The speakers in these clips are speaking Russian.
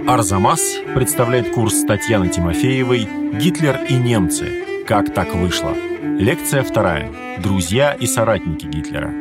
Арзамас представляет курс Татьяны Тимофеевой «Гитлер и немцы. Как так вышло?». Лекция 2. Друзья и соратники Гитлера.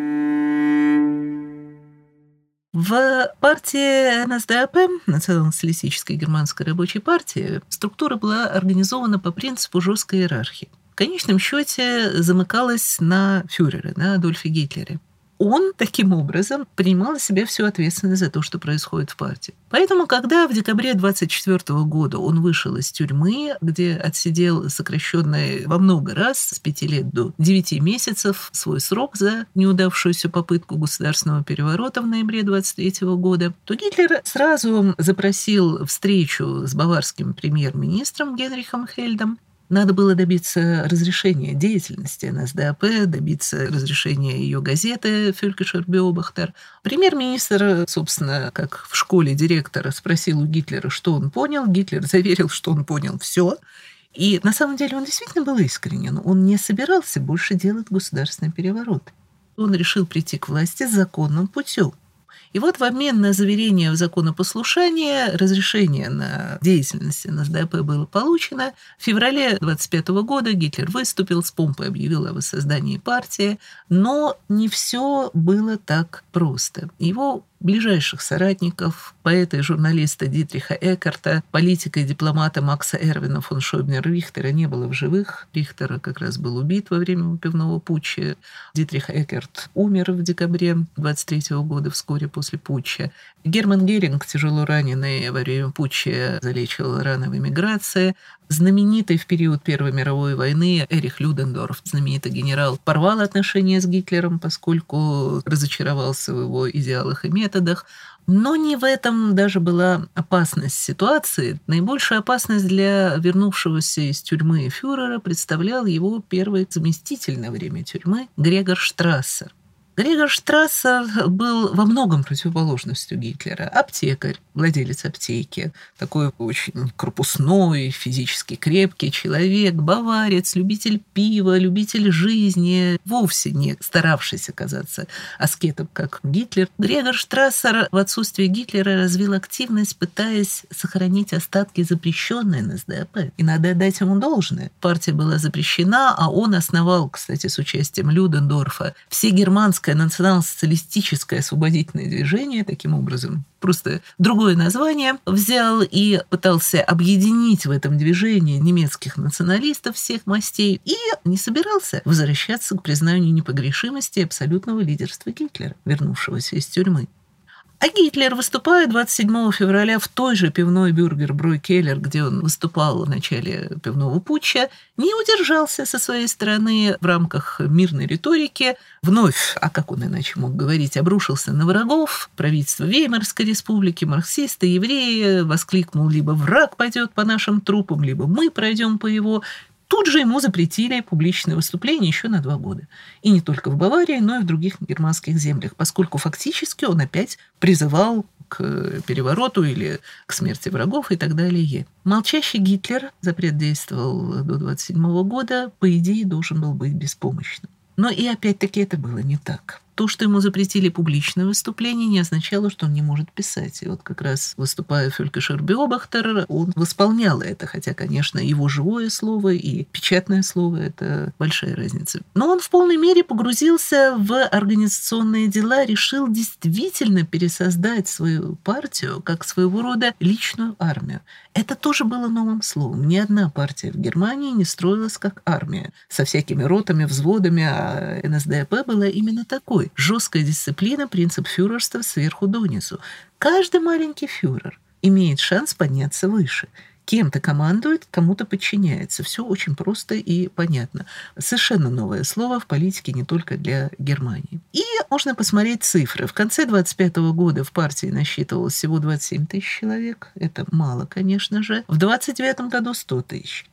В партии НСДАП, Национал-социалистической германской рабочей партии, структура была организована по принципу жесткой иерархии. В конечном счете замыкалась на фюрере, на Адольфе Гитлере. Он таким образом принимал на себя всю ответственность за то, что происходит в партии. Поэтому, когда в декабре 1924 года он вышел из тюрьмы, где отсидел сокращенный во много раз, с 5 лет до 9 месяцев, свой срок за неудавшуюся попытку государственного переворота в ноябре 1923 года, то Гитлер сразу запросил встречу с баварским премьер-министром Генрихом Хельдом. Надо было добиться разрешения деятельности НСДАП, добиться разрешения ее газеты «Völkischer Beobachter». Премьер-министр, собственно, как в школе директора, спросил у Гитлера, что он понял. Гитлер заверил, что он понял все. И на самом деле он действительно был искренен. Он не собирался больше делать государственный переворот. Он решил прийти к власти законным путем. И вот в обмен на заверение в законопослушании разрешение на деятельность НСДАП было получено. В феврале 1925 года Гитлер выступил, с помпой объявил о воссоздании партии, но не все было так просто. Его ближайших соратников, поэта и журналиста Дитриха Эккарта, политика и дипломата Макса Эрвина фон Шойбнер-Рихтера не было в живых. Рихтер как раз был убит во время выпивного путча. Дитрих Эккарт умер в декабре 1923 года, вскоре после путча. Герман Геринг, тяжело раненый во время путча, залечивал раны в эмиграции. Знаменитый в период Первой мировой войны Эрих Людендорф, знаменитый генерал, порвал отношения с Гитлером, поскольку разочаровался в его идеалах и методах. Но не в этом даже была опасность ситуации. Наибольшая опасность для вернувшегося из тюрьмы фюрера представлял его первый заместитель на время тюрьмы Грегор Штрассер. Грегор Штрассер был во многом противоположностью Гитлера. Аптекарь, владелец аптеки, такой очень корпусной, физически крепкий человек, баварец, любитель пива, любитель жизни, вовсе не старавшийся казаться аскетом, как Гитлер. Грегор Штрассер в отсутствие Гитлера развил активность, пытаясь сохранить остатки запрещенной НСДАП. И надо отдать ему должное. Партия была запрещена, а он основал, кстати, с участием Людендорфа, всегерманское национал-социалистическое освободительное движение, таким образом, просто другое название, взял и пытался объединить в этом движении немецких националистов всех мастей и не собирался возвращаться к признанию непогрешимости и абсолютного лидерства Гитлера, вернувшегося из тюрьмы. А Гитлер, выступая 27 февраля в той же пивной «Бюргер Бройкеллер», где он выступал в начале пивного путча, не удержался со своей стороны в рамках мирной риторики. Вновь, а как он иначе мог говорить, обрушился на врагов, правительство Веймарской республики, марксисты, евреи, воскликнул: либо враг пойдет по нашим трупам, либо мы пройдем по его. Тут же ему запретили публичные выступления еще на 2 года. И не только в Баварии, но и в других германских землях, поскольку фактически он опять призывал к перевороту или к смерти врагов и так далее. Молчащий Гитлер, запрет действовал до 1927 года, по идее должен был быть беспомощным. Но и опять-таки это было не так. То, что ему запретили публичное выступление, не означало, что он не может писать. И вот как раз, выступая в «Völkischer Beobachter», он восполнял это, хотя, конечно, его живое слово и печатное слово – это большая разница. Но он в полной мере погрузился в организационные дела, решил действительно пересоздать свою партию как своего рода личную армию. Это тоже было новым словом. Ни одна партия в Германии не строилась как армия, со всякими ротами, взводами, а НСДАП была именно такой. Жесткая дисциплина, принцип фюрерства сверху донизу. Каждый маленький фюрер имеет шанс подняться выше. Кем-то командует, кому-то подчиняется. Все очень просто и понятно. Совершенно новое слово в политике не только для Германии. И можно посмотреть цифры. В конце 1925 года в партии насчитывалось всего 27 тысяч человек. Это мало, конечно же. В 1929 году 100 тысяч.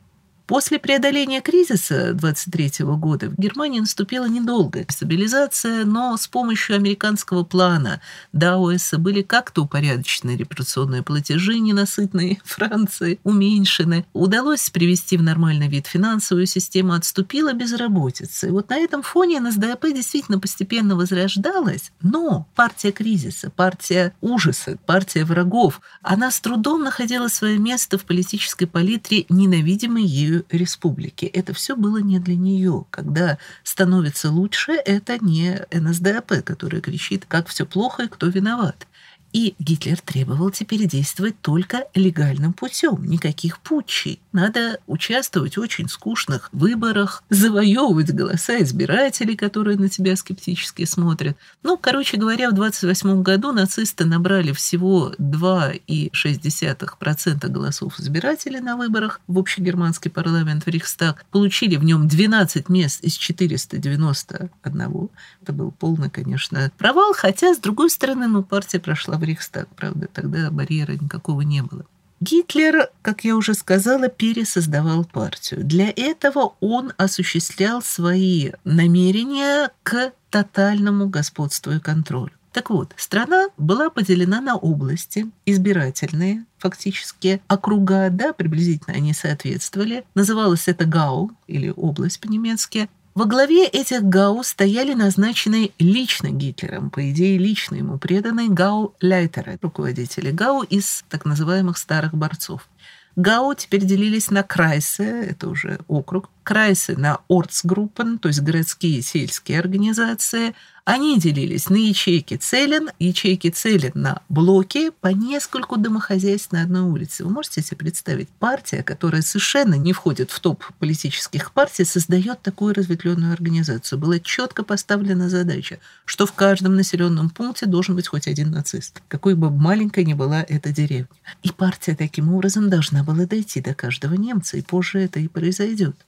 После преодоления кризиса 23 года в Германии наступила недолгая стабилизация, но с помощью американского плана Дауэса были как-то упорядочены репарационные платежи, ненасытные Франции, уменьшены. Удалось привести в нормальный вид финансовую систему, отступила безработица. И вот на этом фоне НСДАП действительно постепенно возрождалась, но партия кризиса, партия ужаса, партия врагов, она с трудом находила свое место в политической палитре ненавидимой ею республики. Это все было не для нее. Когда становится лучше, это не НСДАП, которая кричит, как все плохо и кто виноват. И Гитлер требовал теперь действовать только легальным путем, никаких путчей. Надо участвовать в очень скучных выборах, завоевывать голоса избирателей, которые на тебя скептически смотрят. Короче говоря, в 1928 году нацисты набрали всего 2,6% голосов избирателей на выборах в общегерманский парламент, в Рейхстаг. Получили в нем 12 мест из 491. Это был полный, конечно, провал, хотя, с другой стороны, партия прошла в Рейхстаг, правда, тогда барьера никакого не было. Гитлер, как я уже сказала, пересоздавал партию. Для этого он осуществлял свои намерения к тотальному господству и контролю. Так вот, страна была поделена на области, избирательные, фактически округа, приблизительно они соответствовали. Называлось это Гау, или область по-немецки. Во главе этих Гау стояли назначенные лично Гитлером, по идее, лично ему преданные Гау-ляйтеры, руководители Гау из так называемых старых борцов. Гау теперь делились на крайсы, это уже округ, крайсы на Орцгруппен, то есть городские и сельские организации. Они делились на ячейки Целен на блоки, по нескольку домохозяйств на одной улице. Вы можете себе представить, партия, которая совершенно не входит в топ политических партий, создает такую разветвленную организацию. Была четко поставлена задача, что в каждом населенном пункте должен быть хоть один нацист, какой бы маленькой ни была эта деревня. И партия таким образом должна была дойти до каждого немца, и позже это и произойдет.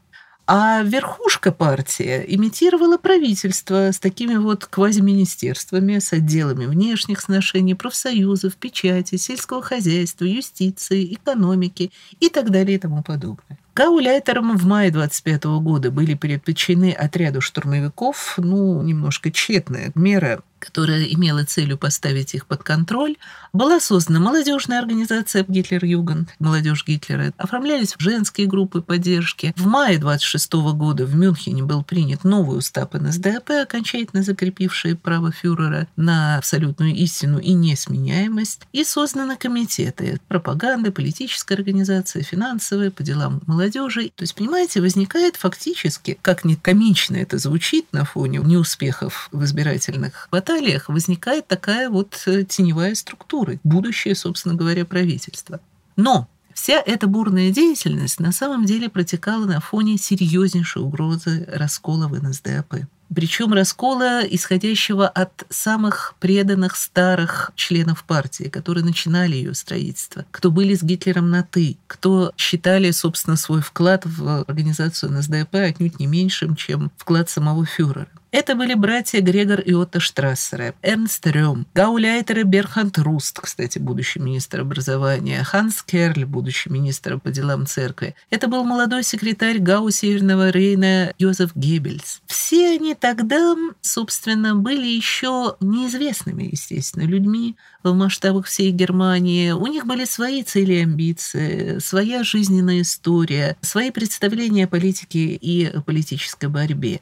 А верхушка партии имитировала правительство с такими квазиминистерствами, с отделами внешних сношений, профсоюзов, печати, сельского хозяйства, юстиции, экономики и так далее и тому подобное. Гауляйтерам в мае 1925 года были предпочтены отряду штурмовиков, немножко тщетная мера, которая имела целью поставить их под контроль. Была создана молодежная организация Гитлер-Югенд, молодежь Гитлера. Оформлялись женские группы поддержки. В мае 1926 года в Мюнхене был принят новый устав НСДАП, окончательно закрепивший право фюрера на абсолютную истину и несменяемость. И созданы комитеты пропаганды, политическая организация, финансовая, по делам молодежи. То есть, понимаете, возникает фактически, как ни комично это звучит на фоне неуспехов в избирательных баталиях, возникает такая теневая структура, будущее, собственно говоря, правительство. Но вся эта бурная деятельность на самом деле протекала на фоне серьезнейшей угрозы раскола в НСДАП. Причем раскола, исходящего от самых преданных старых членов партии, которые начинали ее строительство, кто были с Гитлером на «ты», кто считали, собственно, свой вклад в организацию НСДАП отнюдь не меньшим, чем вклад самого фюрера. Это были братья Грегор и Отто Штрассеры, Эрнст Рём, гауляйтеры Берхард Руст, кстати, будущий министр образования, Ханс Керль, будущий министр по делам церкви. Это был молодой секретарь Гау Северного Рейна Йозеф Геббельс. Все они тогда, собственно, были еще неизвестными, естественно, людьми в масштабах всей Германии. У них были свои цели и амбиции, своя жизненная история, свои представления о политике и политической борьбе.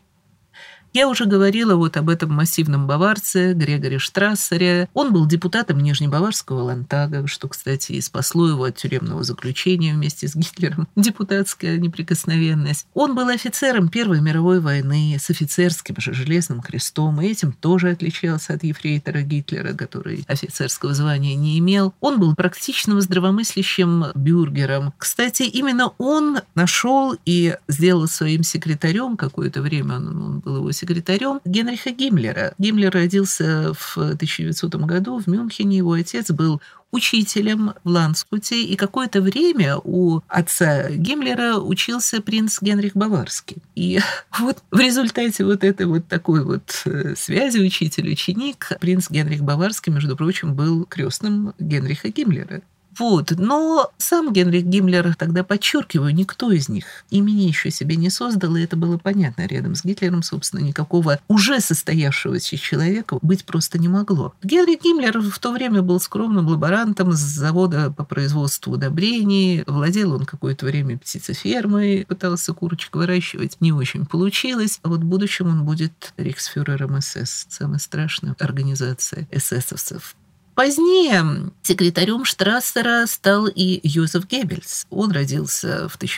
Я уже говорила об этом массивном баварце Грегоре Штрассере. Он был депутатом Нижнебаварского ландтага, что, кстати, и спасло его от тюремного заключения вместе с Гитлером. Депутатская неприкосновенность. Он был офицером Первой мировой войны с офицерским же железным крестом, и этим тоже отличался от ефрейтора Гитлера, который офицерского звания не имел. Он был практичным здравомыслящим бюргером. Кстати, именно он нашел и сделал своим секретарем, какое-то время он был его секретарем, Генриха Гиммлера. Гиммлер родился в 1900 году в Мюнхене. Его отец был учителем в Ландскуте, и какое-то время у отца Гиммлера учился принц Генрих Баварский. И в результате этой такой связи учитель-ученик принц Генрих Баварский, между прочим, был крестным Генриха Гиммлера. Вот. Но сам Генрих Гиммлер, тогда подчеркиваю, никто из них имени еще себе не создал, и это было понятно. Рядом с Гитлером, собственно, никакого уже состоявшегося человека быть просто не могло. Генрих Гиммлер в то время был скромным лаборантом с завода по производству удобрений. Владел он какое-то время птицефермой, пытался курочек выращивать, не очень получилось. А вот в будущем он будет рейхсфюрером СС, самой страшной организации эсэсовцев. Позднее секретарем Штрассера стал и Йозеф Геббельс. Он родился в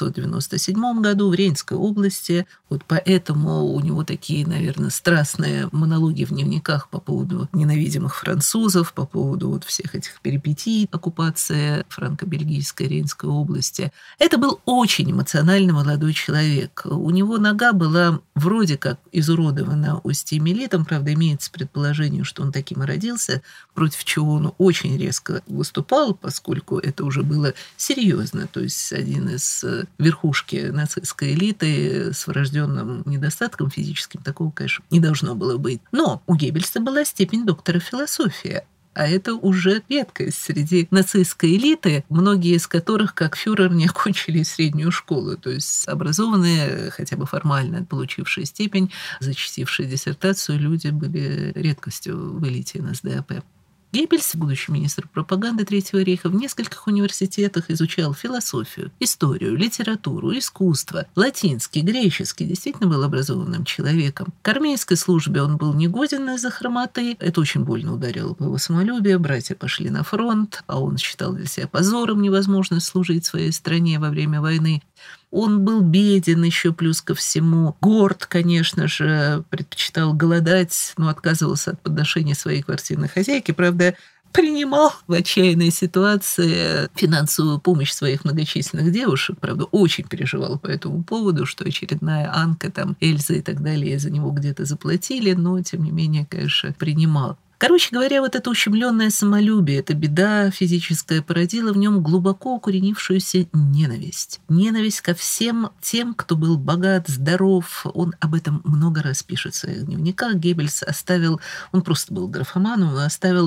1897 году в Рейнской области. Вот поэтому у него такие, наверное, страстные монологи в дневниках по поводу ненавидимых французов, по поводу вот всех этих перипетий оккупации франко-бельгийской Рейнской области. Это был очень эмоциональный молодой человек. У него нога была вроде как изуродована остеомиелитом, правда, имеется предположение, что он таким и родился, против чего он очень резко выступал, поскольку это уже было серьезно. То есть один из верхушки нацистской элиты с врожденным недостатком физическим, такого, конечно, не должно было быть. Но у Геббельса была степень доктора философии. А это уже редкость среди нацистской элиты, многие из которых, как фюрер, не окончили среднюю школу. То есть образованные, хотя бы формально получившие степень, защитившие диссертацию, люди были редкостью в элите НСДАП. Геббельс, будущий министр пропаганды Третьего рейха, в нескольких университетах изучал философию, историю, литературу, искусство, латинский, греческий, действительно был образованным человеком. К армейской службе он был негоден из-за хромоты, это очень больно ударило по его самолюбию, братья пошли на фронт, а он считал для себя позором невозможность служить своей стране во время войны. Он был беден еще плюс ко всему. Горд, конечно же, предпочитал голодать, но отказывался от подношения своей квартирной хозяйки. Правда, принимал в отчаянной ситуации финансовую помощь своих многочисленных девушек. Правда, очень переживал по этому поводу, что очередная Анка, там, Эльза и так далее за него где-то заплатили, но, тем не менее, конечно, принимал. Короче говоря, вот это ущемленное самолюбие, эта беда физическая породила в нем глубоко укоренившуюся ненависть. Ненависть ко всем тем, кто был богат, здоров. Он об этом много раз пишет в своих дневниках. Геббельс оставил, он просто был графоманом, он оставил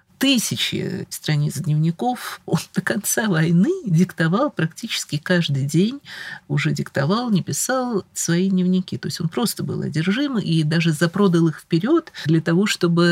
тысячи страниц дневников. Он до конца войны диктовал практически каждый день, уже диктовал, не писал свои дневники. То есть он просто был одержим и даже запродал их вперед для того,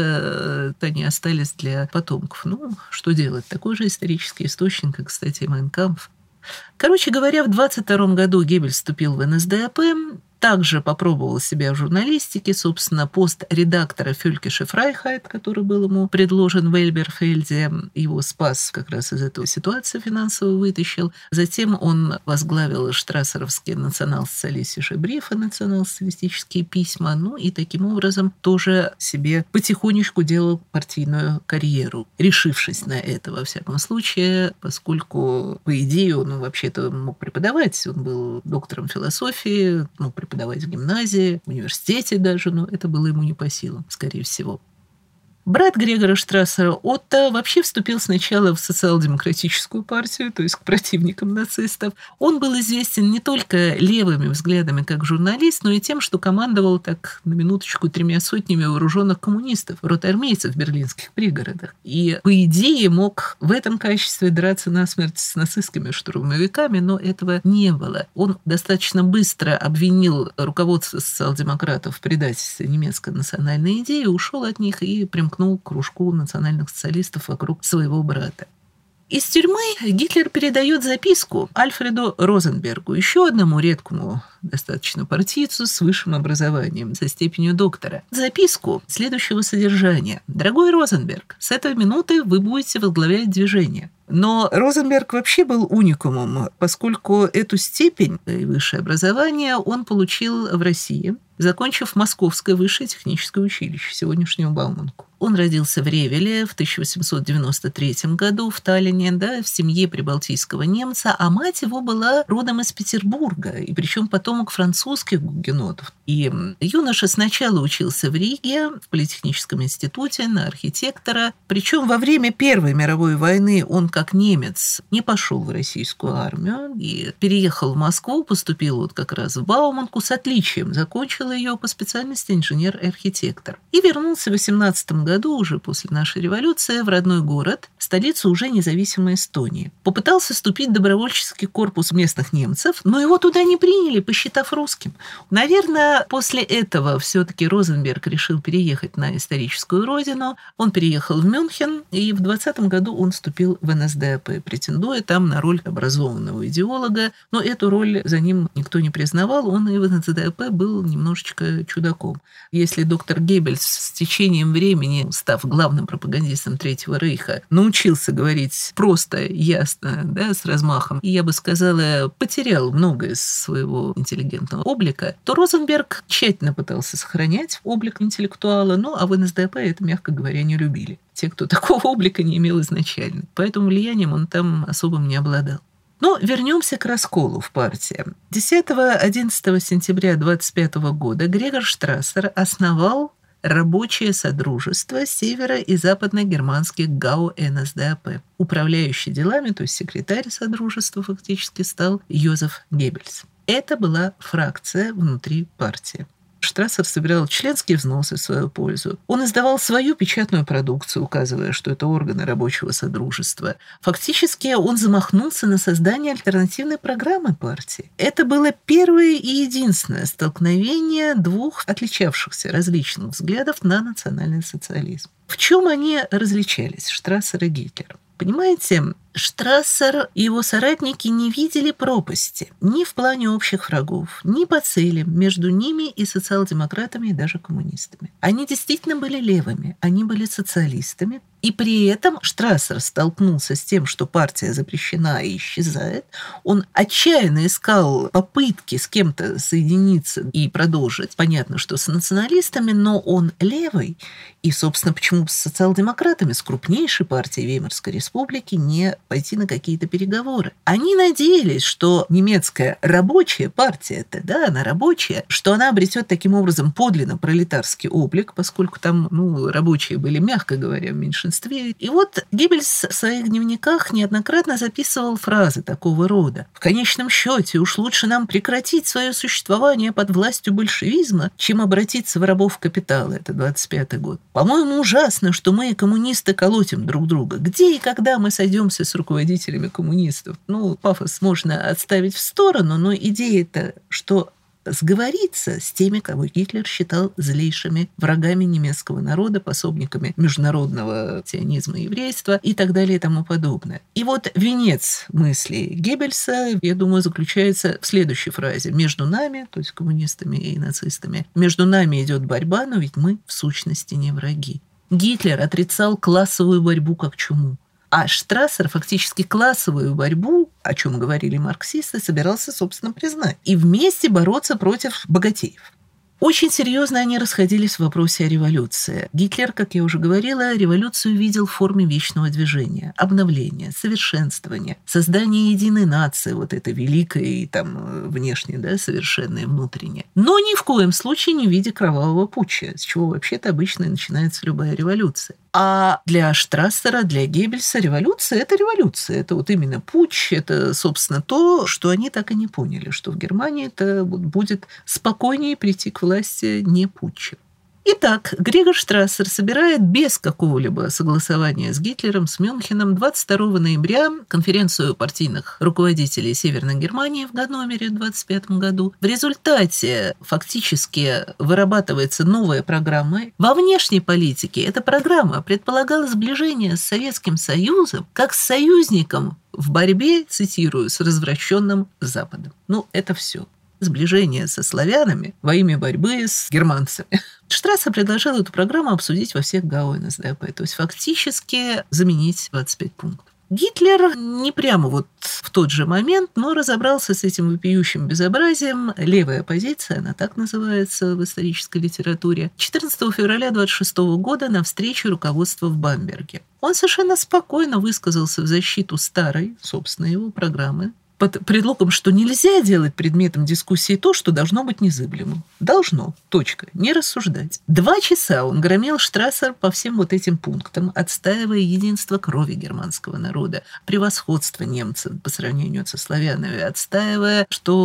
чтобы они остались для потомков. Ну, что делать? Такой же исторический источник, как, кстати, «Майн кампф». Короче говоря, в 1922 году Геббельс вступил в НСДАП, также попробовал себя в журналистике, собственно, пост редактора «Фюлькеше Фрайхайт», который был ему предложен в Эльберфельде, его спас как раз из этой ситуации, финансово вытащил. Затем он возглавил штрассеровские национал-социалистические брифы, национал-социалистические письма, ну и таким образом тоже себе потихонечку делал партийную карьеру, решившись на это, во всяком случае, поскольку, по идее, он вообще-то мог преподавать, он был доктором философии, мог преподавать в гимназии, в университете даже, но это было ему не по силам, скорее всего. Брат Грегора Штрассера Отто вообще вступил сначала в социал-демократическую партию, то есть к противникам нацистов. Он был известен не только левыми взглядами как журналист, но и тем, что командовал, так на минуточку, 3 сотнями вооруженных коммунистов, ротармейцев в берлинских пригородах. И, по идее, мог в этом качестве драться насмерть с нацистскими штурмовиками, но этого не было. Он достаточно быстро обвинил руководство социал-демократов в предательстве немецкой национальной идеи, ушел от них и примкнул к кружку национальных социалистов вокруг своего брата. Из тюрьмы Гитлер передает записку Альфреду Розенбергу, еще одному редкому достаточно партийцу с высшим образованием, со степенью доктора. Записку следующего содержания. «Дорогой Розенберг, с этой минуты вы будете возглавлять движение». Но Розенберг вообще был уникумом, поскольку эту степень и высшее образование он получил в России, закончив Московское высшее техническое училище, сегодняшнюю Бауманку. Он родился в Ревеле в 1893 году в Таллине, да, в семье прибалтийского немца, а мать его была родом из Петербурга, и причем потомок французских гугенотов. И юноша сначала учился в Риге, в Политехническом институте, на архитектора. Причем во время Первой мировой войны он, как немец, не пошел в российскую армию и переехал в Москву, поступил вот как раз в Бауманку с отличием, закончил ее по специальности инженер-архитектор. И вернулся в 18 году, уже после нашей революции, в родной город, столицу уже независимой Эстонии. Попытался вступить в добровольческий корпус местных немцев, но его туда не приняли, посчитав русским. Наверное, после этого все-таки Розенберг решил переехать на историческую родину. Он переехал в Мюнхен, и в 20 году он вступил в НСДАП, претендуя там на роль образованного идеолога, но эту роль за ним никто не признавал, он и в НСДАП был немножечко чудаком. Если доктор Геббельс с течением времени, став главным пропагандистом Третьего Рейха, научился говорить просто, ясно, да, с размахом, и, я бы сказала, потерял многое из своего интеллигентного облика, то Розенберг тщательно пытался сохранять облик интеллектуала, а в НСДАП это, мягко говоря, не любили. Те, кто такого облика не имел изначально. Поэтому влиянием он там особым не обладал. Но вернемся к расколу в партии. 10-11 сентября 1925 года Грегор Штрассер основал Рабочее Содружество северо- и западно-германских ГАО НСДАП. Управляющий делами, то есть секретарь Содружества фактически стал Йозеф Геббельс. Это была фракция внутри партии. Штрассер собирал членские взносы в свою пользу. Он издавал свою печатную продукцию, указывая, что это органы рабочего содружества. Фактически он замахнулся на создание альтернативной программы партии. Это было первое и единственное столкновение двух отличавшихся различных взглядов на национальный социализм. В чем они различались, Штрассер и Гитлер? Понимаете, Штрассер и его соратники не видели пропасти ни в плане общих врагов, ни по целям между ними и социал-демократами, и даже коммунистами. Они действительно были левыми, они были социалистами, и при этом Штрассер столкнулся с тем, что партия запрещена и исчезает. Он отчаянно искал попытки с кем-то соединиться и продолжить. Понятно, что с националистами, но он левый. И, собственно, почему с социал-демократами, с крупнейшей партией Веймарской республики, не пойти на какие-то переговоры? Они надеялись, что немецкая рабочая партия, она рабочая, что она обретет таким образом подлинно пролетарский облик, поскольку там, рабочие были, мягко говоря, в меньшинстве. И вот Геббельс в своих дневниках неоднократно записывал фразы такого рода. В конечном счете уж лучше нам прекратить свое существование под властью большевизма, чем обратиться в рабов капитала. Это 25-й год. По-моему, ужасно, что мы, коммунисты, колотим друг друга. Где и когда мы сойдемся с руководителями коммунистов? Пафос можно отставить в сторону, но идея-то, что сговориться с теми, кого Гитлер считал злейшими врагами немецкого народа, пособниками международного сионизма и еврейства и так далее и тому подобное. И вот венец мыслей Геббельса, я думаю, заключается в следующей фразе. Между нами, то есть коммунистами и нацистами, между нами идет борьба, но ведь мы в сущности не враги. Гитлер отрицал классовую борьбу как чуму. А Штрассер фактически классовую борьбу, о чем говорили марксисты, собирался, собственно, признать. И вместе бороться против богатеев. Очень серьезно они расходились в вопросе о революции. Гитлер, как я уже говорила, революцию видел в форме вечного движения, обновления, совершенствования, создания единой нации, вот этой великой, внешне, совершенной, внутренней. Но ни в коем случае не в виде кровавого путча, с чего вообще-то обычно начинается любая революция. А для Штрассера, для Геббельса революция – это революция. Это вот именно путч, это, собственно, то, что они так и не поняли, что в Германии это будет спокойнее прийти к власти не путчем. Итак, Грегор Штрассер собирает без какого-либо согласования с Гитлером, с Мюнхеном 22 ноября конференцию партийных руководителей Северной Германии в Ганновере в 1925 году. В результате фактически вырабатывается новая программа. Во внешней политике эта программа предполагала сближение с Советским Союзом как с союзником в борьбе, цитирую, с развращенным Западом. Это все. Сближение со славянами во имя борьбы с германцами. Штрассер предложил эту программу обсудить во всех ГАО НСДАП, то есть фактически заменить 25 пунктов. Гитлер не прямо в тот же момент, но разобрался с этим вопиющим безобразием. Левая оппозиция, она так называется в исторической литературе, 14 февраля 1926 года на встрече руководства в Бамберге. Он совершенно спокойно высказался в защиту старой, собственно, его программы, под предлогом, что нельзя делать предметом дискуссии то, что должно быть незыблемым. Должно. Точка. Не рассуждать. 2 часа он громил Штрассер по всем вот этим пунктам, отстаивая единство крови германского народа, превосходство немцев по сравнению со славянами, отстаивая,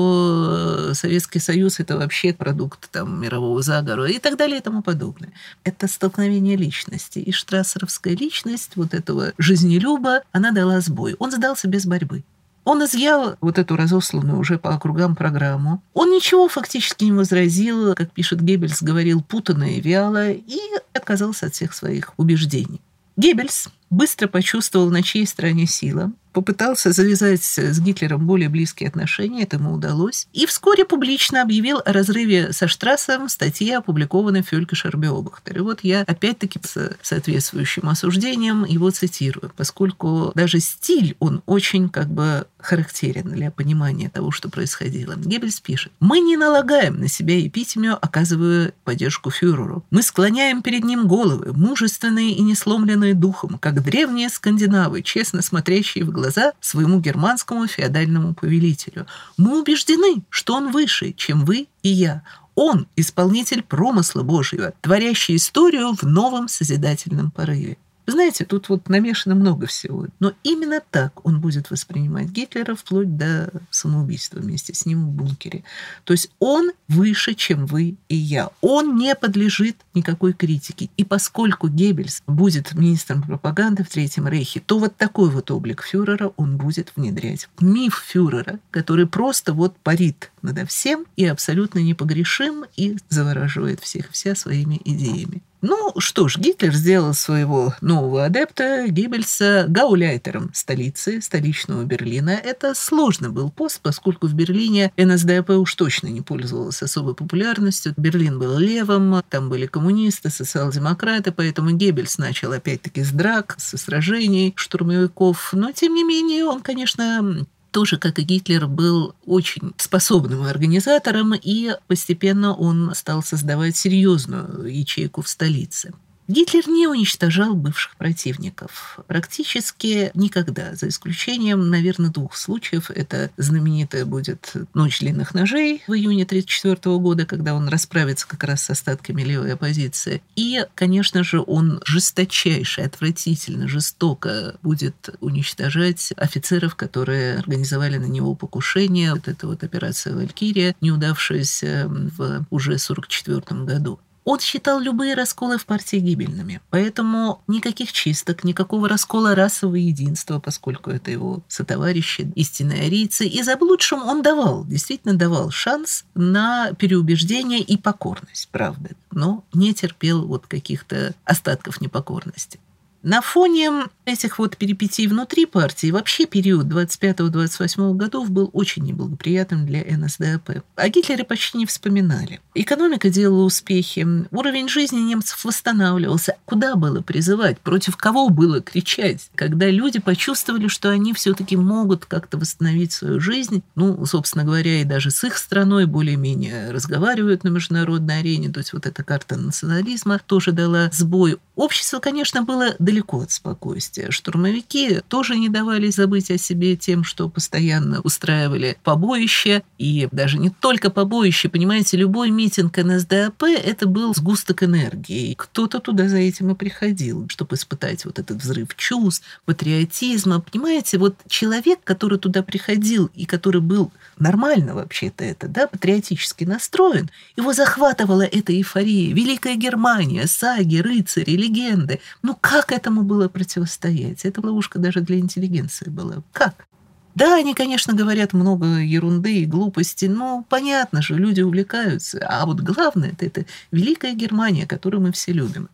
что Советский Союз – это вообще продукт там, мирового заговора и так далее и тому подобное. Это столкновение личности. И штрассеровская личность вот этого жизнелюба, она дала сбой. Он сдался без борьбы. Он изъял вот эту разосланную уже по округам программу. Он ничего фактически не возразил, как пишет Геббельс, говорил путанно и вяло, и отказался от всех своих убеждений. Геббельс быстро почувствовал, на чьей стороне сила, попытался завязать с Гитлером более близкие отношения, это ему удалось, и вскоре публично объявил о разрыве со Штрассом в статье, опубликованной в Völkischer Beobachter. И вот я опять-таки с соответствующим осуждением его цитирую, поскольку даже стиль, он очень характерен для понимания того, что происходило. Геббельс пишет: «Мы не налагаем на себя эпитемию, оказывая поддержку фюреру. Мы склоняем перед ним головы, мужественные и не сломленные духом, как древние скандинавы, честно смотрящие в глаза своему германскому феодальному повелителю. Мы убеждены, что он выше, чем вы и я. Он – исполнитель промысла Божьего, творящий историю в новом созидательном порыве». Знаете, тут намешано много всего. Но именно так он будет воспринимать Гитлера вплоть до самоубийства вместе с ним в бункере. То есть он выше, чем вы и я. Он не подлежит никакой критике. И поскольку Геббельс будет министром пропаганды в Третьем Рейхе, то вот такой вот облик фюрера он будет внедрять. Миф фюрера, который просто парит надо всем и абсолютно непогрешим и завораживает всех вся своими идеями. Ну что ж, Гитлер сделал своего нового адепта Геббельса гауляйтером столицы, столичного Берлина. Это сложный был пост, поскольку в Берлине НСДАП уж точно не пользовалась особой популярностью. Берлин был левым, там были коммунисты, социал-демократы, поэтому Геббельс начал опять-таки с драк, со сражений штурмовиков. Но, тем не менее, он, конечно, тоже, как и Гитлер, был очень способным организатором, и постепенно он стал создавать серьезную ячейку в столице. Гитлер не уничтожал бывших противников практически никогда, за исключением, наверное, 2 случаев. Это знаменитая будет «Ночь длинных ножей» в июне 1934 года, когда он расправится как раз с остатками левой оппозиции. И, конечно же, он жесточайше, отвратительно, жестоко будет уничтожать офицеров, которые организовали на него покушение. Вот эта операция «Валькирия», неудавшаяся в уже 1944 году. Он считал любые расколы в партии гибельными. Поэтому никаких чисток, никакого раскола расового единства, поскольку это его сотоварищи, истинные арийцы. И заблудшим он действительно давал шанс на переубеждение и покорность, правда. Но не терпел каких-то остатков непокорности. На фоне этих перипетий внутри партии вообще период 25-28 годов был очень неблагоприятным для НСДАП. О Гитлере почти не вспоминали. Экономика делала успехи, уровень жизни немцев восстанавливался. Куда было призывать, против кого было кричать, когда люди почувствовали, что они все-таки могут как-то восстановить свою жизнь. Собственно говоря, и даже с их страной более-менее разговаривают на международной арене. То есть эта карта национализма тоже дала сбой. Общество, конечно, было далеко от спокойствия. Штурмовики тоже не давали забыть о себе тем, что постоянно устраивали побоища. И даже не только побоища, понимаете, любой митинг НСДАП – это был сгусток энергии. Кто-то туда за этим и приходил, чтобы испытать этот взрыв чувств, патриотизма. Понимаете, человек, который туда приходил и который был нормально вообще-то патриотически настроен, его захватывала эта эйфория. Великая Германия, саги, рыцари, легенды. Как этому было противостоять? Это ловушка даже для интеллигенции была. Как? Да, они, конечно, говорят много ерунды и глупости, но понятно же, люди увлекаются. А главное – это Великая Германия, которую мы все любим.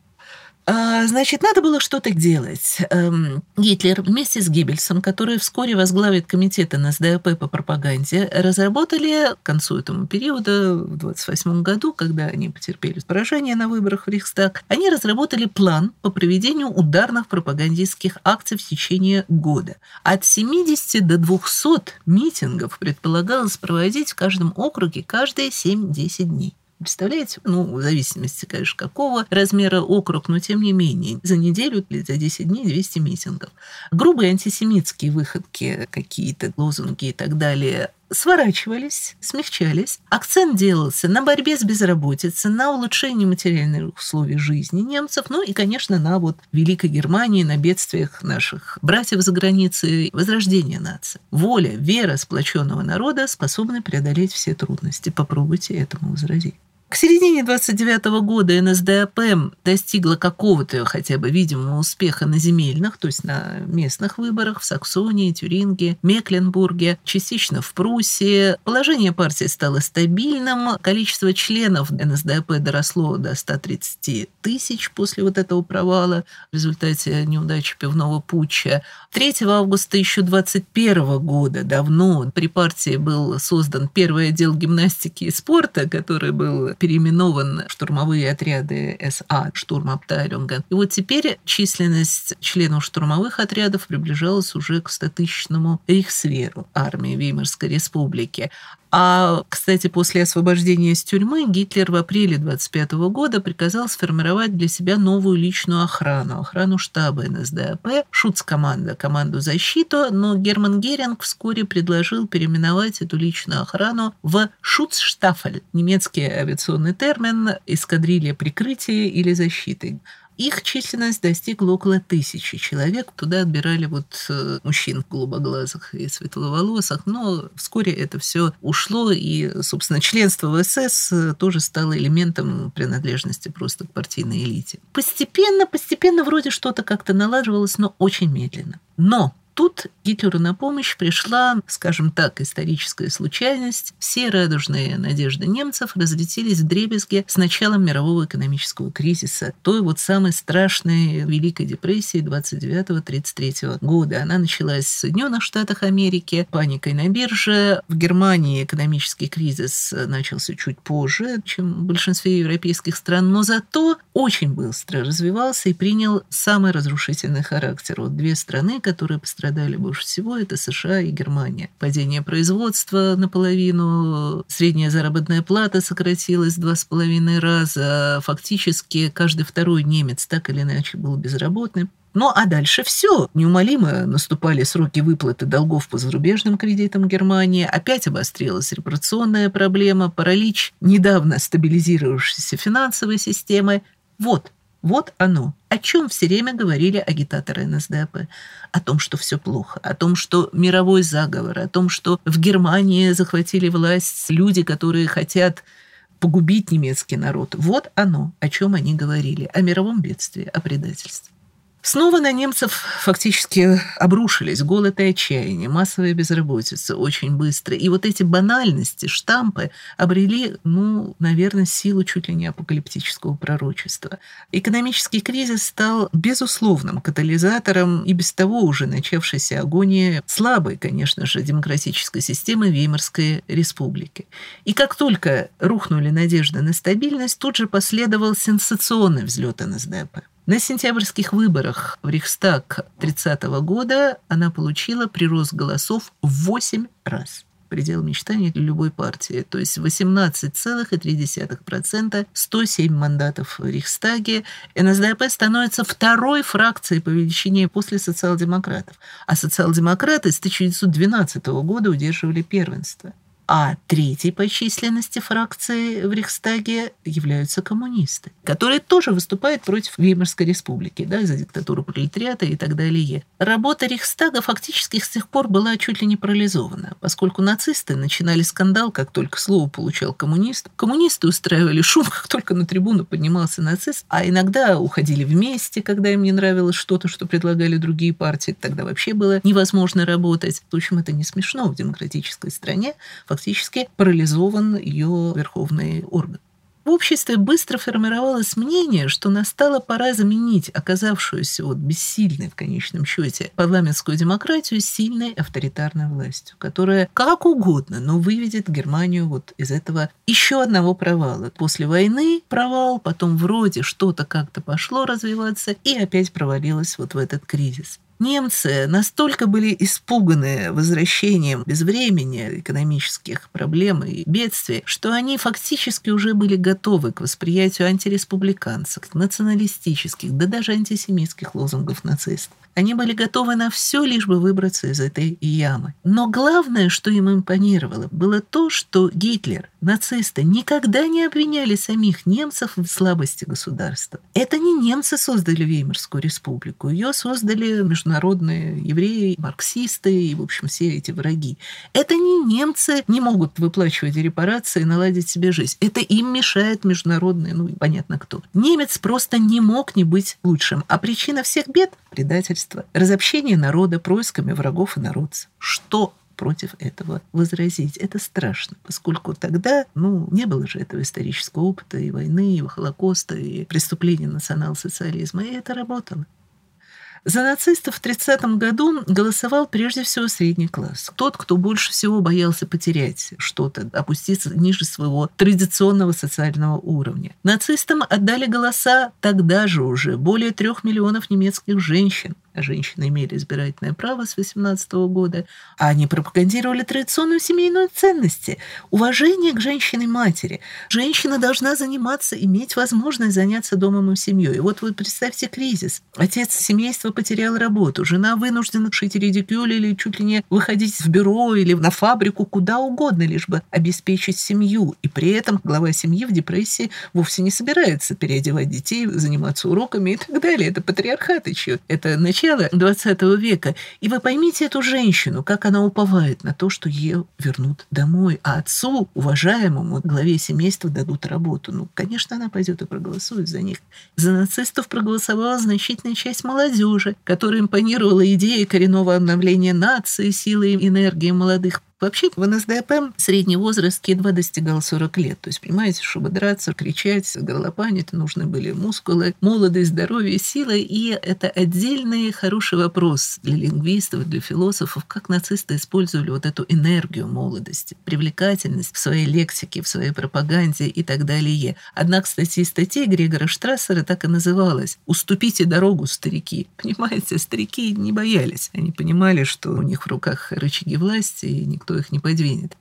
Значит, надо было что-то делать. Гитлер вместе с Геббельсом, который вскоре возглавит комитет НСДАП по пропаганде, разработали к концу этого периода, в 1928 году, когда они потерпели поражение на выборах в Рейхстаг, они разработали план по проведению ударных пропагандистских акций в течение года. От 70 до 200 митингов предполагалось проводить в каждом округе каждые 7-10 дней. Представляете? В зависимости, конечно, какого размера округ, но тем не менее. За неделю или за 10 дней 200 митингов. Грубые антисемитские выходки, какие-то лозунги и так далее сворачивались, смягчались. Акцент делался на борьбе с безработицей, на улучшении материальных условий жизни немцев, и, конечно, на Великой Германии, на бедствиях наших братьев за границей, возрождение нации. Воля, вера сплоченного народа способны преодолеть все трудности. Попробуйте этому возразить. К середине 1929 года НСДАП достигла какого-то хотя бы видимого успеха на земельных, то есть на местных выборах в Саксонии, Тюрингии, Мекленбурге, частично в Пруссии. Положение партии стало стабильным, количество членов НСДАП доросло до 130 тысяч после этого провала в результате неудачи пивного путча. 3 августа еще 1921 года, давно, при партии был создан первый отдел гимнастики и спорта, который был переименован в штурмовые отряды СА, штурмабтайлюнга. И теперь численность членов штурмовых отрядов приближалась уже к 100-тысячному рейхсверу армии Веймарской республики. А, кстати, после освобождения из тюрьмы Гитлер в апреле 1925 года приказал сформировать для себя новую личную охрану штаба НСДАП, шуцкоманда, команду защиту, но Герман Геринг вскоре предложил переименовать эту личную охрану в Шуцштафель, немецкий авиационный термин, эскадрилья прикрытия или защиты. Их численность достигла около 1000 человек. Туда отбирали мужчин голубоглазых и светловолосых, но вскоре это все ушло, и, собственно, членство в СС тоже стало элементом принадлежности просто к партийной элите. Постепенно вроде что-то как-то налаживалось, но очень медленно. Но тут Гитлеру на помощь пришла, скажем так, историческая случайность. Все радужные надежды немцев разлетелись вдребезги с началом мирового экономического кризиса, той самой страшной Великой депрессии 29-33 года. Она началась в Соединенных Штатах Америки, паникой на бирже. В Германии экономический кризис начался чуть позже, чем в большинстве европейских стран, но зато очень быстро развивался и принял самый разрушительный характер. Две страны, которые пострадали больше всего, это США и Германия. Падение производства наполовину, средняя заработная плата сократилась в 2,5 раза. Фактически каждый второй немец так или иначе был безработным. А дальше все. Неумолимо наступали сроки выплаты долгов по зарубежным кредитам Германии. Опять обострилась репарационная проблема, паралич недавно стабилизировавшейся финансовой системы. Вот оно, о чем все время говорили агитаторы НСДАП. О том, что все плохо, о том, что мировой заговор, о том, что в Германии захватили власть люди, которые хотят погубить немецкий народ. Вот оно, о чем они говорили, о мировом бедствии, о предательстве. Снова на немцев фактически обрушились голод и отчаяние, массовая безработица очень быстро. И эти банальности, штампы обрели, наверное, силу чуть ли не апокалиптического пророчества. Экономический кризис стал безусловным катализатором и без того уже начавшейся агонии слабой, конечно же, демократической системы Веймарской республики. И как только рухнули надежды на стабильность, тут же последовал сенсационный взлет НСДАП. На сентябрьских выборах в Рейхстаг 30 года она получила прирост голосов в 8 раз. Предел мечтаний для любой партии. То есть 18,3%, 107 мандатов в Рейхстаге. НСДАП становится второй фракцией по величине после социал-демократов. А социал-демократы с 1912 года удерживали первенство. А третьей по численности фракции в Рейхстаге являются коммунисты, которые тоже выступают против Веймарской республики, за диктатуру пролетариата и так далее. Работа Рейхстага фактически с тех пор была чуть ли не парализована, поскольку нацисты начинали скандал, как только слово получал коммунист. Коммунисты устраивали шум, как только на трибуну поднимался нацист, а иногда уходили вместе, когда им не нравилось что-то, что предлагали другие партии. Тогда вообще было невозможно работать. В общем, это не смешно в демократической стране. Фактически парализован ее верховный орган. В обществе быстро формировалось мнение, что настала пора заменить оказавшуюся бессильной в конечном счете парламентскую демократию сильной авторитарной властью, которая как угодно, но выведет Германию из этого еще одного провала. После войны провал, потом вроде что-то как-то пошло развиваться и опять провалилось в этот кризис. Немцы настолько были испуганы возвращением безвремени, экономических проблем и бедствий, что они фактически уже были готовы к восприятию антиреспубликанских, националистических, да даже антисемитских лозунгов нацистов. Они были готовы на все, лишь бы выбраться из этой ямы. Но главное, что им импонировало, было то, что Гитлер, нацисты никогда не обвиняли самих немцев в слабости государства. Это не немцы создали Веймарскую республику. Ее создали международные евреи, марксисты и, в общем, все эти враги. Это не немцы не могут выплачивать репарации и наладить себе жизнь. Это им мешает международный, понятно кто. Немец просто не мог не быть лучшим. А причина всех бед – предательство, разобщение народа происками врагов и народцев. Что против этого возразить? Это страшно, поскольку тогда, не было же этого исторического опыта и войны, и Холокоста, и преступлений национал-социализма, и это работало. За нацистов в 1930 году голосовал прежде всего средний класс. Тот, кто больше всего боялся потерять что-то, опуститься ниже своего традиционного социального уровня. Нацистам отдали голоса тогда же уже более 3 миллионов немецких женщин. А женщины имели избирательное право с 18 года. А они пропагандировали традиционную семейную ценности. Уважение к женщине-матери. Женщина должна заниматься, иметь возможность заняться домом и семьей. И вот вы представьте кризис. Отец семейства потерял работу. Жена вынуждена шить редикюль или чуть ли не выходить в бюро или на фабрику, куда угодно, лишь бы обеспечить семью. И при этом глава семьи в депрессии вовсе не собирается переодевать детей, заниматься уроками и так далее. Это патриархат еще. Это начало 20 века. И вы поймите эту женщину, как она уповает на то, что ее вернут домой, а отцу, уважаемому главе семейства, дадут работу. Конечно, она пойдет и проголосует за них. За нацистов проголосовала значительная часть молодежи, которая импонировала идеей коренного обновления нации, силы и энергии молодых. Вообще, в НСДАП средний возраст едва достигал 40 лет. То есть, понимаете, чтобы драться, кричать, горлопанить, нужны были мускулы, молодость, здоровье, сила. И это отдельный хороший вопрос для лингвистов, для философов, как нацисты использовали вот эту энергию молодости, привлекательность в своей лексике, в своей пропаганде и так далее. Одна, кстати, из статей Грегора Штрассера так и называлась «Уступите дорогу, старики». Понимаете, старики не боялись. Они понимали, что у них в руках рычаги власти, и никто их не подвинет.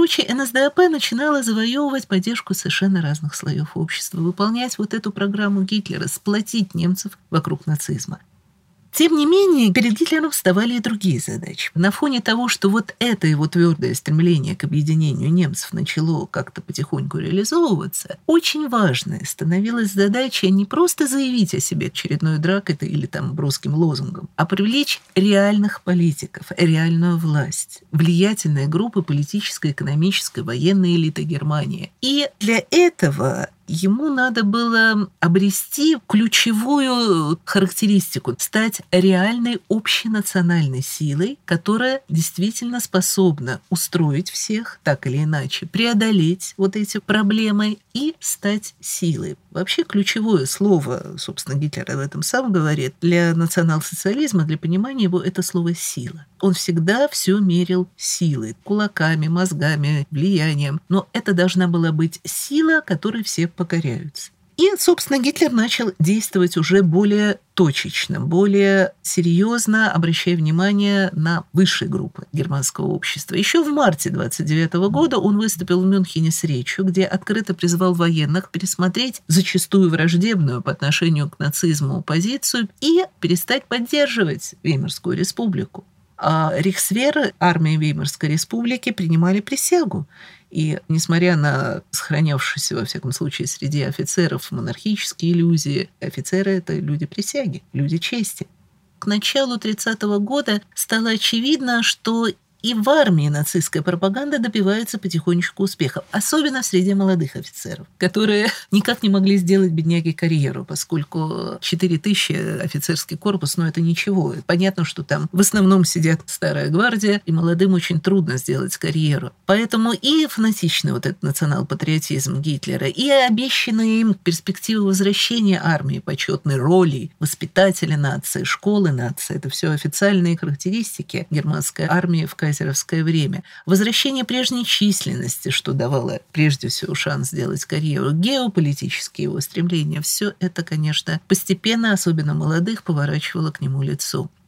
НСДАП начинала завоевывать поддержку совершенно разных слоев общества, выполнять вот эту программу Гитлера, сплотить немцев вокруг нацизма. Тем не менее, перед Гитлером вставали и другие задачи. На фоне того, что вот это его твердое стремление к объединению немцев начало как-то потихоньку реализовываться, очень важной становилась задача не просто заявить о себе очередной дракой или броским лозунгом, а привлечь реальных политиков, реальную власть, влиятельные группы политической, экономической, военной элиты Германии. И для этого ему надо было обрести ключевую характеристику, стать реальной общенациональной силой, которая действительно способна устроить всех, так или иначе, преодолеть вот эти проблемы и стать силой. Вообще ключевое слово, собственно, Гитлер об этом сам говорит, для национал-социализма, для понимания его, это слово «сила». Он всегда все мерил силой, кулаками, мозгами, влиянием. Но это должна была быть сила, которой все покоряются. И, собственно, Гитлер начал действовать уже более точечно, более серьезно, обращая внимание на высшие группы германского общества. Еще в марте 1929 года он выступил в Мюнхене с речью, где открыто призвал военных пересмотреть зачастую враждебную по отношению к нацизму позицию и перестать поддерживать Веймарскую республику. А рейхсверы, армии Веймарской республики, принимали присягу. И, несмотря на сохранявшиеся, во всяком случае, среди офицеров монархические иллюзии, офицеры – это люди присяги, люди чести. К началу 30-го года стало очевидно, что и в армии нацистская пропаганда добивается потихонечку успехов, особенно среди молодых офицеров, которые никак не могли сделать бедняги карьеру, поскольку 4000 офицерский корпус, это ничего. Понятно, что там в основном сидят старая гвардия, и молодым очень трудно сделать карьеру. Поэтому и фанатичный вот этот национал-патриотизм Гитлера, и обещанные им перспективы возвращения армии, почетной роли воспитателя нации, школы нации, это все официальные характеристики германской армии в кайзеровское время. Возвращение прежней численности, что давало прежде всего шанс сделать карьеру, геополитические его стремления, все это, конечно, постепенно, особенно молодых, поворачивало к нему лицо.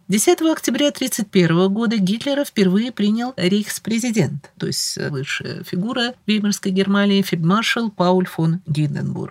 10 октября 1931 года Гитлера впервые принял рейхспрезидент, то есть высшая фигура веймарской Германии, фельдмаршал Пауль фон Гинденбург.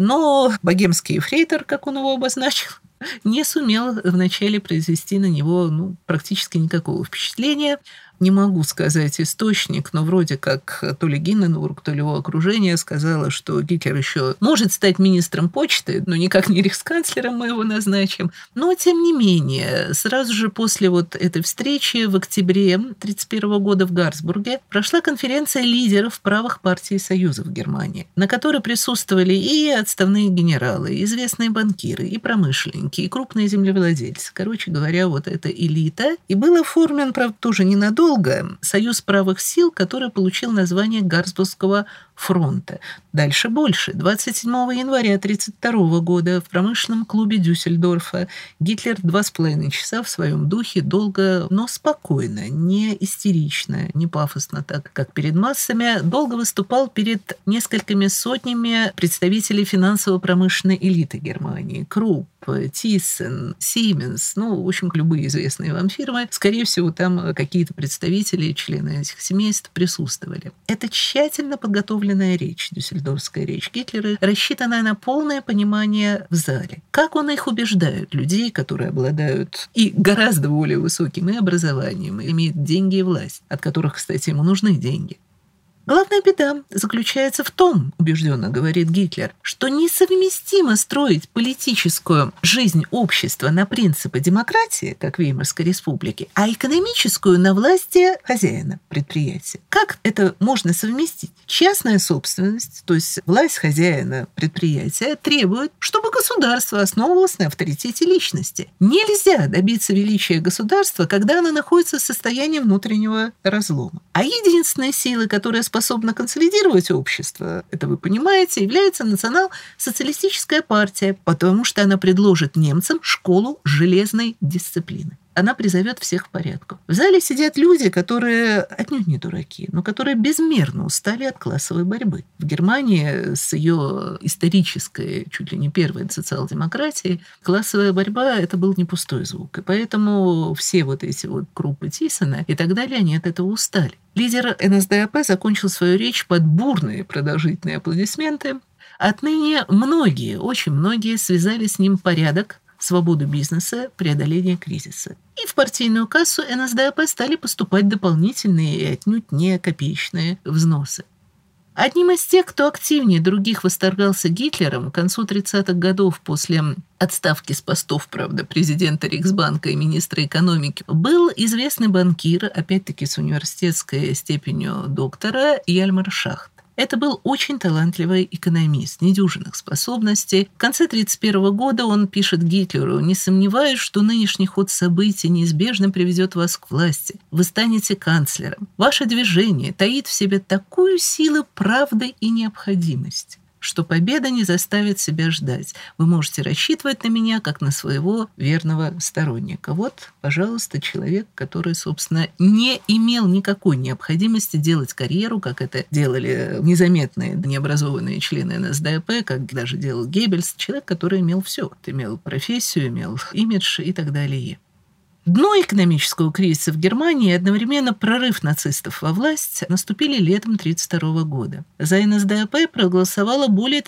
Но богемский ефрейтор, как он его обозначил, не сумел вначале произвести на него практически никакого впечатления. Не могу сказать источник, но вроде как то ли Гинденбург, то ли его окружение сказало, что Гитлер еще может стать министром почты, но никак не рейхсканцлером мы его назначим. Но, тем не менее, сразу же после этой встречи в октябре 1931 года в Гарцбурге прошла конференция лидеров правых партий и союзов Германии, на которой присутствовали и отставные генералы, и известные банкиры, и промышленники, и крупные землевладельцы. Короче говоря, эта элита. И был оформлен, правда, тоже ненадолго, Союз правых сил, который получил название Гарцбургского фронта. Дальше больше. 27 января 1932 года в промышленном клубе Дюссельдорфа Гитлер 2,5 часа в своем духе долго, но спокойно, не истерично, не пафосно так, как перед массами, долго выступал перед несколькими сотнями представителей финансово-промышленной элиты Германии. Крупп, Тиссен, Сименс, в общем, любые известные вам фирмы. Скорее всего, там какие-то представители, члены этих семейств присутствовали. Это тщательно подготовленная речь, дюссельдорфская речь Гитлера, рассчитанная на полное понимание в зале. Как он их убеждает, людей, которые обладают и гораздо более высоким и образованием, и имеют деньги и власть, от которых, кстати, ему нужны деньги. Главная беда заключается в том, убежденно говорит Гитлер, что несовместимо строить политическую жизнь общества на принципы демократии, как в Веймарской республике, а экономическую на власти хозяина предприятия. Как это можно совместить? Частная собственность, то есть власть хозяина предприятия, требует, чтобы государство основывалось на авторитете личности. Нельзя добиться величия государства, когда оно находится в состоянии внутреннего разлома. А единственная сила, которая способна консолидировать общество, это вы понимаете, является национал-социалистическая партия, потому что она предложит немцам школу железной дисциплины. Она призовет всех к порядку. В зале сидят люди, которые отнюдь не дураки, но которые безмерно устали от классовой борьбы. В Германии с ее исторической, чуть ли не первой социал-демократией, классовая борьба – это был не пустой звук. И поэтому все эти Круппы, Тиссена и так далее, они от этого устали. Лидер НСДАП закончил свою речь под бурные продолжительные аплодисменты. Отныне многие, очень многие связали с ним порядок, свободу бизнеса, преодоление кризиса. И в партийную кассу НСДАП стали поступать дополнительные и отнюдь не копеечные взносы. Одним из тех, кто активнее других восторгался Гитлером, к концу 30-х годов после отставки с постов, правда, президента Рейхсбанка и министра экономики, был известный банкир, опять-таки с университетской степенью доктора, Яльмар Шахт. Это был очень талантливый экономист, недюжинных способностей. В конце 1931 года он пишет Гитлеру: «Не сомневаюсь, что нынешний ход событий неизбежно приведет вас к власти. Вы станете канцлером. Ваше движение таит в себе такую силу правды и необходимости, что победа не заставит себя ждать. Вы можете рассчитывать на меня, как на своего верного сторонника». Пожалуйста, человек, который, собственно, не имел никакой необходимости делать карьеру, как это делали незаметные, необразованные члены НСДАП, как даже делал Геббельс. Человек, который имел все. Имел профессию, имел имидж и так далее. Дно экономического кризиса в Германии и одновременно прорыв нацистов во власть наступили летом 1932 года. За НСДАП проголосовало более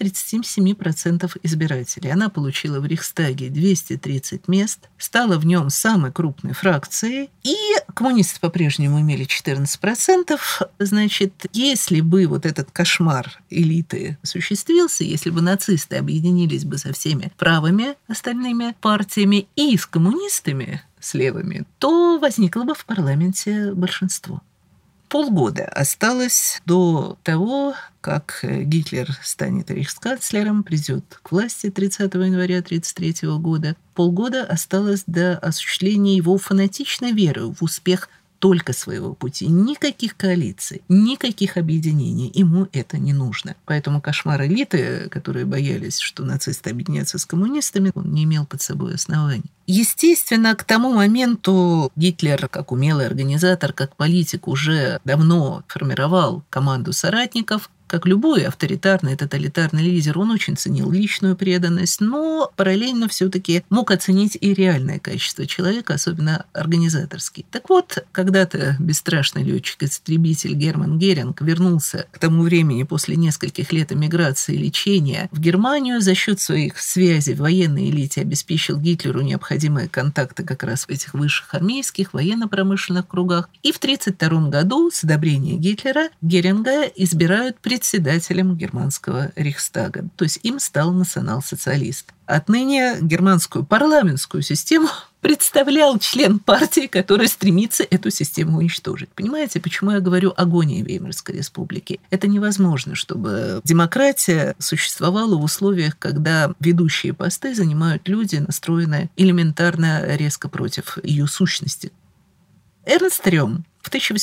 37% избирателей. Она получила в Рейхстаге 230 мест, стала в нем самой крупной фракцией, и коммунисты по-прежнему имели 14%. Значит, если бы этот кошмар элиты осуществился, если бы нацисты объединились бы со всеми правыми остальными партиями и с коммунистами, с левыми, то возникло бы в парламенте большинство. Полгода осталось до того, как Гитлер станет рейхсканцлером, придет к власти 30 января 1933 года. Полгода осталось до осуществления его фанатичной веры в успех только своего пути. Никаких коалиций, никаких объединений. Ему это не нужно. Поэтому кошмар элиты, которые боялись, что нацисты объединятся с коммунистами, он не имел под собой оснований. Естественно, к тому моменту Гитлер, как умелый организатор, как политик, уже давно формировал команду соратников. как любой авторитарный, тоталитарный лидер, он очень ценил личную преданность, но параллельно все-таки мог оценить и реальное качество человека, особенно организаторский. Так вот, когда-то бесстрашный летчик-истребитель Герман Геринг вернулся к тому времени после нескольких лет эмиграции и лечения в Германию, за счет своих связей в военной элите обеспечил Гитлеру необходимые контакты как раз в этих высших армейских, военно-промышленных кругах. И в 1932 году с одобрения Гитлера Геринга избирают председателем германского Рейхстага. То есть им стал национал-социалист. Отныне германскую парламентскую систему представлял член партии, который стремится эту систему уничтожить. Понимаете, почему я говорю агония Веймарской республики? Это невозможно, чтобы демократия существовала в условиях, когда ведущие посты занимают люди, настроенные элементарно резко против ее сущности. Эрнст Рём. В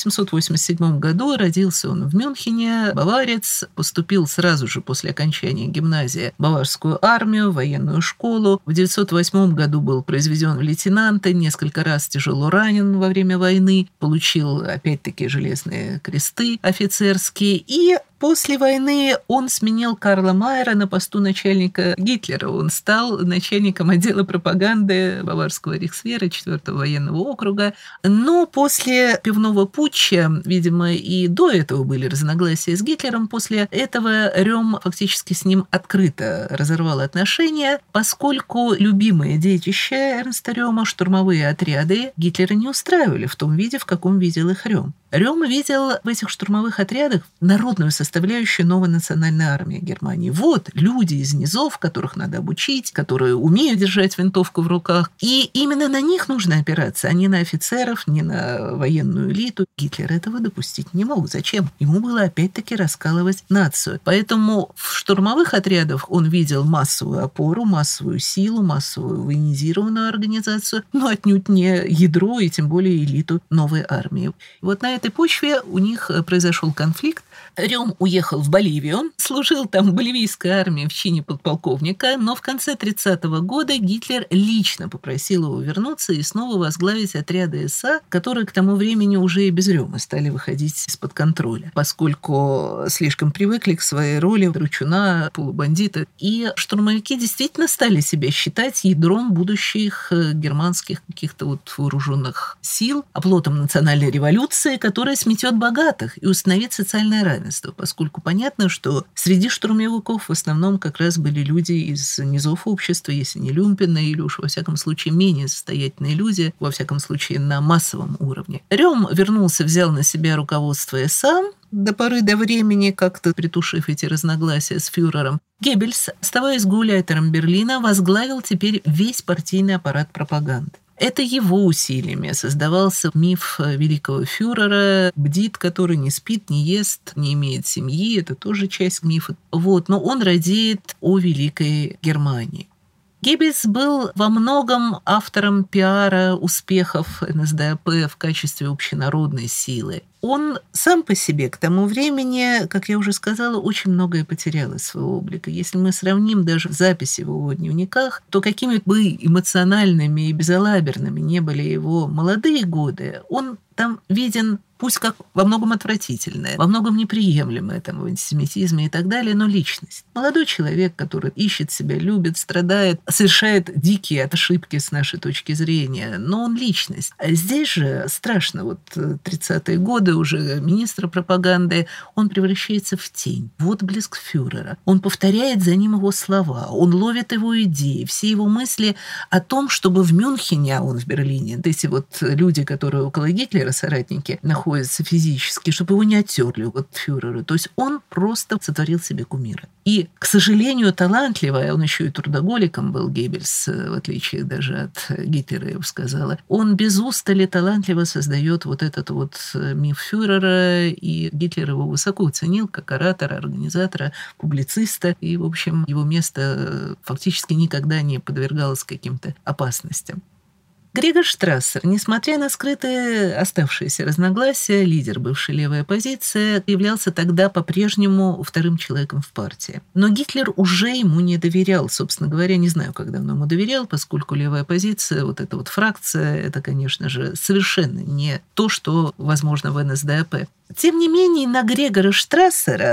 1887 году родился он в Мюнхене, баварец, поступил сразу же после окончания гимназии в баварскую армию, в военную школу. В 1908 году был произведен в лейтенанты, несколько раз тяжело ранен во время войны, получил опять-таки железные кресты офицерские и после войны он сменил Карла Майера на посту начальника Гитлера. Он стал начальником отдела пропаганды Баварского рейхсвера 4-го военного округа. Но после пивного путча, видимо, и до этого были разногласия с Гитлером, после этого Рём фактически с ним открыто разорвал отношения, поскольку любимое детище Эрнста Рёма, штурмовые отряды, Гитлера не устраивали в том виде, в каком видел их Рём. Рём видел в этих штурмовых отрядах народную составляющую новой национальной армии Германии. Вот люди из низов, которых надо обучить, которые умеют держать винтовку в руках. И именно на них нужно опираться, а не на офицеров, не на военную элиту. Гитлер этого допустить не мог. Зачем? Ему было опять-таки раскалывать нацию. Поэтому в штурмовых отрядах он видел массовую опору, массовую силу, массовую военизированную организацию, но отнюдь не ядро и тем более элиту новой армии. Вот на этой почве у них произошел конфликт. Рём уехал в Боливию, служил там в боливийской армии в чине подполковника, но в конце 30-го года Гитлер лично попросил его вернуться и снова возглавить отряды СА, которые к тому времени уже и без Рёма стали выходить из-под контроля, поскольку слишком привыкли к своей роли рычуна, полубандита. И штурмовики действительно стали себя считать ядром будущих германских каких-то вот вооруженных сил, оплотом национальной революции, которая сметет богатых и установит социальное равенство, поскольку понятно, что среди штурмовиков в основном как раз были люди из низов общества, если не люмпены, или уж во всяком случае менее состоятельные люди, во всяком случае на массовом уровне. Рём вернулся, взял на себя руководство СА, до поры до времени, как-то притушив эти разногласия с фюрером. Геббельс, оставаясь гауляйтером Берлина, возглавил теперь весь партийный аппарат пропаганды. Это его усилиями создавался миф великого фюрера, бдит, который не спит, не ест, не имеет семьи. Это тоже часть мифа. Но он радеет о великой Германии. Геббельс был во многом автором пиара успехов НСДАП в качестве общенародной силы. Он сам по себе к тому времени, как я уже сказала, очень многое потерял из своего облика. Если мы сравним даже записи в его дневниках, то какими бы эмоциональными и безалаберными не были его молодые годы, он там виден, пусть как во многом отвратительное, во многом неприемлемое там, в антисемитизме и так далее, но личность. Молодой человек, который ищет себя, любит, страдает, совершает дикие ошибки с нашей точки зрения, но он личность. А здесь же страшно, 30-е годы уже министра пропаганды, он превращается в тень, в отблеск фюрера. Он повторяет за ним его слова, он ловит его идеи, все его мысли о том, чтобы в Мюнхене, а он в Берлине, эти люди, которые около Гитлера, соратники, находятся физически, чтобы его не оттерли от фюрера. То есть он просто сотворил себе кумира. И, к сожалению, талантливый, он еще и трудоголиком был, Геббельс, в отличие даже от Гитлера, я бы сказала, он без устали талантливо создает этот миф фюрера, и Гитлер его высоко ценил как оратора, организатора, публициста, и, в общем, его место фактически никогда не подвергалось каким-то опасностям. Грегор Штрассер, несмотря на скрытые оставшиеся разногласия, лидер бывшей левой оппозиции, являлся тогда по-прежнему вторым человеком в партии. Но Гитлер уже ему не доверял. Собственно говоря, не знаю, как давно ему доверял, поскольку левая оппозиция, эта фракция, это, конечно же, совершенно не то, что возможно в НСДАП. Тем не менее, на Грегора Штрассера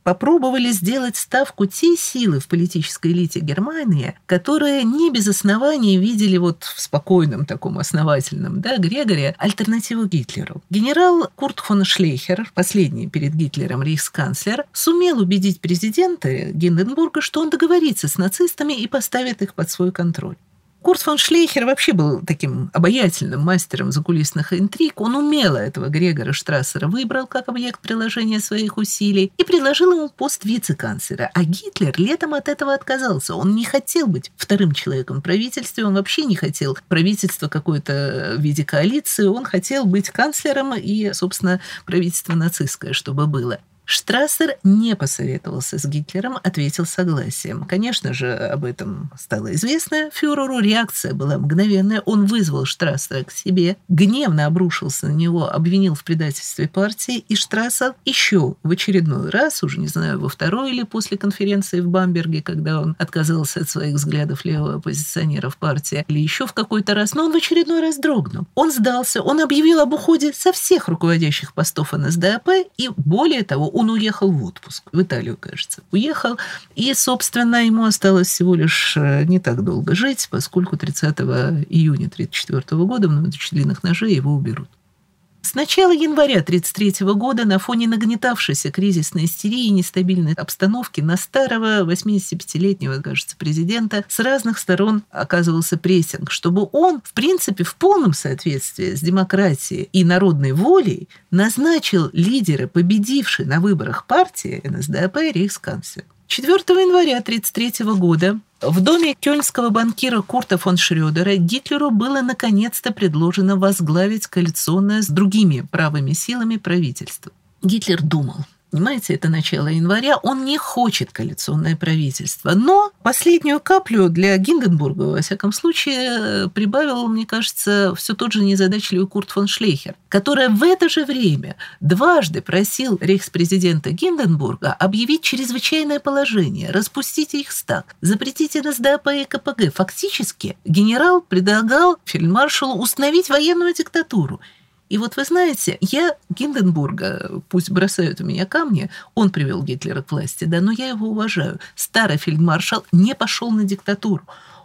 попробовали сделать ставку те силы в политической элите Германии, которые не без оснований видели вот в спокойном таком основательном Грегоре альтернативу Гитлеру. Генерал Курт фон Шлейхер, последний перед Гитлером рейхсканцлер, сумел убедить президента Гинденбурга, что он договорится с нацистами и поставит их под свой контроль. Курт фон Шлейхер вообще был таким обаятельным мастером закулисных интриг. Он умело этого Грегора Штрассера выбрал как объект приложения своих усилий и предложил ему пост вице-канцлера. А Гитлер летом от этого отказался. Он не хотел быть вторым человеком в правительстве, он вообще не хотел правительства какое-то в виде коалиции, он хотел быть канцлером и, собственно, правительство нацистское, чтобы было. Штрассер не посоветовался с Гитлером, ответил согласием. Конечно же, об этом стало известно фюреру. Реакция была мгновенная. Он вызвал Штрассера к себе, гневно обрушился на него, обвинил в предательстве партии, и Штрассер еще в очередной раз, уже не знаю, во второй или после конференции в Бамберге, когда он отказался от своих взглядов левого оппозиционера в партии, или еще в какой-то раз, но он в очередной раз дрогнул. Он сдался, он объявил об уходе со всех руководящих постов НСДАП, и более того, он уехал в отпуск. В Италию, кажется. Уехал. И, собственно, ему осталось всего лишь не так долго жить, поскольку 30 июня 1934 года в многочисленных ножей его уберут. С начала января 1933 года на фоне нагнетавшейся кризисной истерии и нестабильной обстановки на старого 85-летнего, кажется, президента с разных сторон оказывался прессинг, чтобы он, в принципе, в полном соответствии с демократией и народной волей назначил лидера, победившей на выборах партии НСДАП, рейхсканцлером. 4 января 1933 года в доме кёльнского банкира Курта фон Шрёдера Гитлеру было наконец-то предложено возглавить коалиционное с другими правыми силами правительство. Гитлер думал, понимаете, это начало января, он не хочет коалиционное правительство. Но последнюю каплю для Гинденбурга, во всяком случае, прибавил, мне кажется, все тот же незадачливый Курт фон Шлейхер, который в это же время дважды просил рейхспрезидента Гинденбурга объявить чрезвычайное положение, распустить Рейхстаг, запретить НСДАП и КПГ. Фактически генерал предлагал фельдмаршалу установить военную диктатуру. И вот вы знаете, я Гинденбурга, пусть бросают у меня камни, он привел Гитлера к власти, но я его уважаю. Старый фельдмаршал не пошел на диктатуру.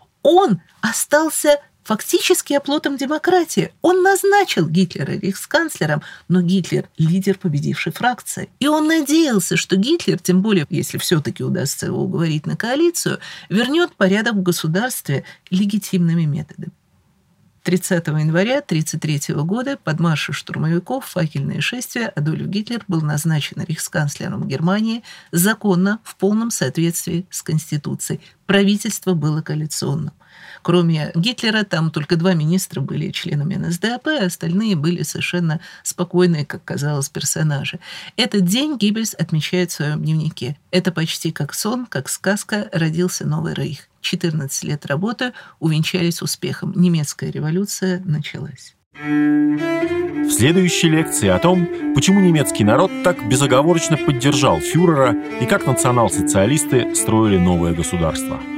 Он остался фактически оплотом демократии. Он назначил Гитлера рейхсканцлером, но Гитлер – лидер победившей фракции. И он надеялся, что Гитлер, тем более, если все-таки удастся его уговорить на коалицию, вернет порядок в государстве легитимными методами. 30 января 1933 года под маршем штурмовиков факельное шествие Адольф Гитлер был назначен рейхсканцлером Германии законно в полном соответствии с Конституцией. Правительство было коалиционным. Кроме Гитлера, там только 2 министра были членами НСДАП, а остальные были совершенно спокойные, как казалось, персонажи. Этот день Геббельс отмечает в своем дневнике. Это почти как сон, как сказка, родился новый рейх. 14 лет работы увенчались успехом. Немецкая революция началась. В следующей лекции о том, почему немецкий народ так безоговорочно поддержал фюрера и как национал-социалисты строили новое государство.